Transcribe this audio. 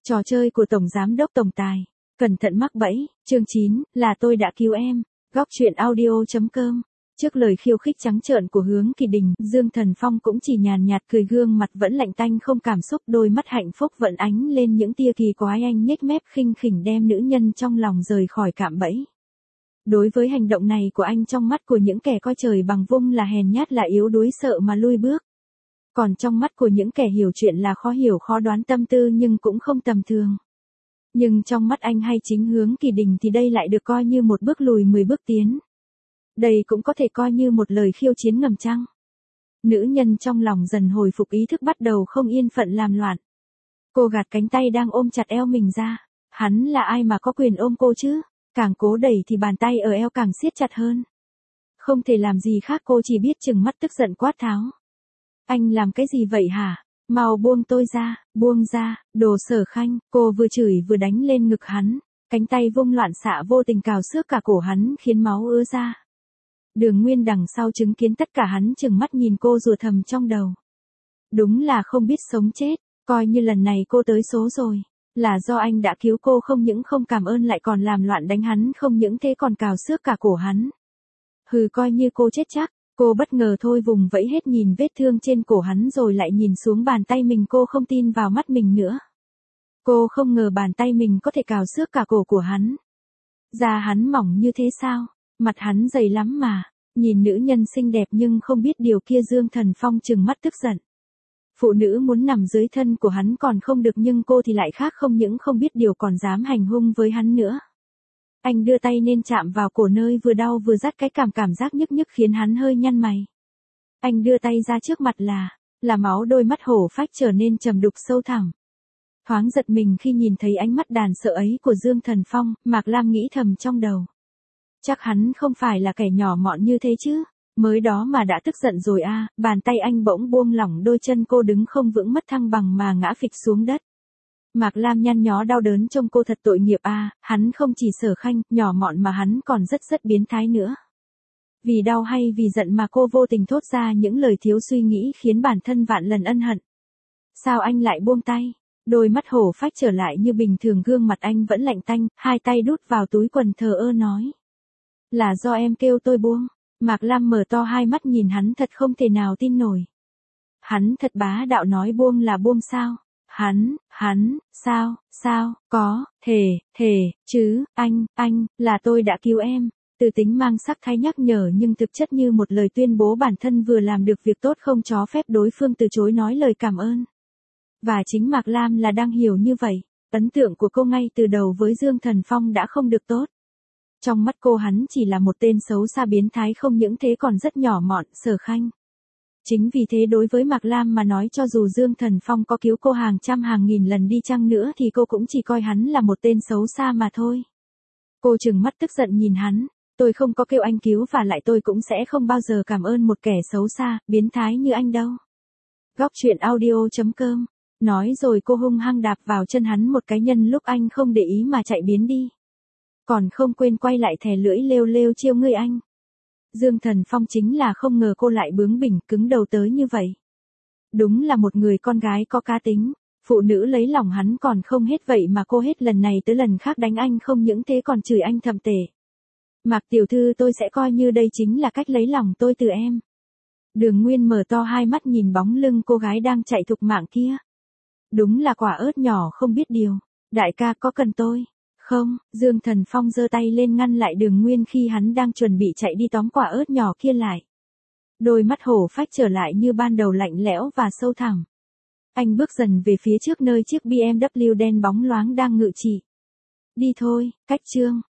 Trò chơi của Tổng Giám đốc Tổng Tài. Cẩn thận mắc bẫy. Chương 9, là tôi đã cứu em. Góc truyện audio.com. Trước lời khiêu khích trắng trợn của Hướng Kỳ Đình, Dương Thần Phong cũng chỉ nhàn nhạt cười, gương mặt vẫn lạnh tanh không cảm xúc, đôi mắt hạnh phúc vẫn ánh lên những tia kỳ quái. Anh nhếch mép khinh khỉnh đem nữ nhân trong lòng rời khỏi cạm bẫy. Đối với hành động này của anh, trong mắt của những kẻ coi trời bằng vung là hèn nhát, là yếu đuối sợ mà lui bước. Còn trong mắt của những kẻ hiểu chuyện là khó hiểu khó đoán tâm tư nhưng cũng không tầm thường. Nhưng trong mắt anh hay chính Hướng Kỳ Đình thì đây lại được coi như một bước lùi 10 bước tiến. Đây cũng có thể coi như một lời khiêu chiến ngầm chăng. Nữ nhân trong lòng dần hồi phục ý thức, bắt đầu không yên phận làm loạn. Cô gạt cánh tay đang ôm chặt eo mình ra. Hắn là ai mà có quyền ôm cô chứ? Càng cố đẩy thì bàn tay ở eo càng siết chặt hơn. Không thể làm gì khác, cô chỉ biết trừng mắt tức giận quát tháo. Anh làm cái gì vậy hả? Mau buông tôi ra, buông ra, đồ Sở Khanh. Cô vừa chửi vừa đánh lên ngực hắn. Cánh tay vung loạn xạ vô tình cào xước cả cổ hắn khiến máu ứa ra. Đường Nguyên đằng sau chứng kiến tất cả, hắn trừng mắt nhìn cô rủa thầm trong đầu. Đúng là không biết sống chết, coi như lần này cô tới số rồi. Là do anh đã cứu cô, không những không cảm ơn lại còn làm loạn đánh hắn, không những thế còn cào xước cả cổ hắn. Hừ, coi như cô chết chắc. Cô bất ngờ thôi vùng vẫy hết nhìn vết thương trên cổ hắn rồi lại nhìn xuống bàn tay mình, cô không tin vào mắt mình nữa. Cô không ngờ bàn tay mình có thể cào xước cả cổ của hắn. Da hắn mỏng như thế sao? Mặt hắn dày lắm mà. Nhìn nữ nhân xinh đẹp nhưng không biết điều kia, Dương Thần Phong trừng mắt tức giận. Phụ nữ muốn nằm dưới thân của hắn còn không được, nhưng cô thì lại khác, không những không biết điều còn dám hành hung với hắn nữa. Anh đưa tay nên chạm vào cổ nơi vừa đau vừa rát, cái cảm giác nhức nhức khiến hắn hơi nhăn mày. Anh đưa tay ra trước mặt là máu, đôi mắt hổ phách trở nên trầm đục sâu thẳm. Thoáng giật mình khi nhìn thấy ánh mắt đàn sợ ấy của Dương Thần Phong, Mạc Lam nghĩ thầm trong đầu. Chắc hắn không phải là kẻ nhỏ mọn như thế chứ, mới đó mà đã tức giận rồi à. Bàn tay anh bỗng buông lỏng, đôi chân cô đứng không vững, mất thăng bằng mà ngã phịch xuống đất. Mạc Lam nhăn nhó đau đớn, trông cô thật tội nghiệp à. Hắn không chỉ Sở Khanh, nhỏ mọn mà hắn còn rất biến thái nữa. Vì đau hay vì giận mà cô vô tình thốt ra những lời thiếu suy nghĩ khiến bản thân vạn lần ân hận. Sao anh lại buông tay? Đôi mắt hổ phách trở lại như bình thường, gương mặt anh vẫn lạnh tanh, hai tay đút vào túi quần thờ ơ nói. Là do em kêu tôi buông. Mạc Lam mở to hai mắt nhìn hắn thật không thể nào tin nổi. Hắn thật bá đạo nói buông là buông sao? Hắn, sao, có, thể, chứ, anh, là tôi đã cứu em. Từ tính mang sắc thái nhắc nhở nhưng thực chất như một lời tuyên bố bản thân vừa làm được việc tốt, không cho phép đối phương từ chối nói lời cảm ơn. Và chính Mạc Lam là đang hiểu như vậy. Ấn tượng của cô ngay từ đầu với Dương Thần Phong đã không được tốt. Trong mắt cô hắn chỉ là một tên xấu xa biến thái, không những thế còn rất nhỏ mọn, Sở Khanh. Chính vì thế đối với Mạc Lam mà nói, cho dù Dương Thần Phong có cứu cô hàng trăm hàng nghìn lần đi chăng nữa thì cô cũng chỉ coi hắn là một tên xấu xa mà thôi. Cô trừng mắt tức giận nhìn hắn. Tôi không có kêu anh cứu, và lại tôi cũng sẽ không bao giờ cảm ơn một kẻ xấu xa, biến thái như anh đâu. Góc truyện audio.com. Nói rồi cô hung hăng đạp vào chân hắn một cái, nhân lúc anh không để ý mà chạy biến đi. Còn không quên quay lại thè lưỡi lêu chiêu ngươi anh. Dương Thần Phong chính là không ngờ cô lại bướng bỉnh cứng đầu tới như vậy. Đúng là một người con gái có cá tính. Phụ nữ lấy lòng hắn còn không hết vậy mà cô hết lần này tới lần khác đánh anh, không những thế còn chửi anh thậm tệ. Mạc tiểu thư, tôi sẽ coi như đây chính là cách lấy lòng tôi từ em. Đường Nguyên mở to hai mắt nhìn bóng lưng cô gái đang chạy thục mạng kia. Đúng là quả ớt nhỏ không biết điều. Đại ca có cần tôi? Không. Dương Thần Phong giơ tay lên ngăn lại Đường Nguyên khi hắn đang chuẩn bị chạy đi tóm quả ớt nhỏ kia lại. Đôi mắt hổ phách trở lại như ban đầu, lạnh lẽo và sâu thẳm. Anh bước dần về phía trước nơi chiếc BMW đen bóng loáng đang ngự trị. Đi thôi, cách chương.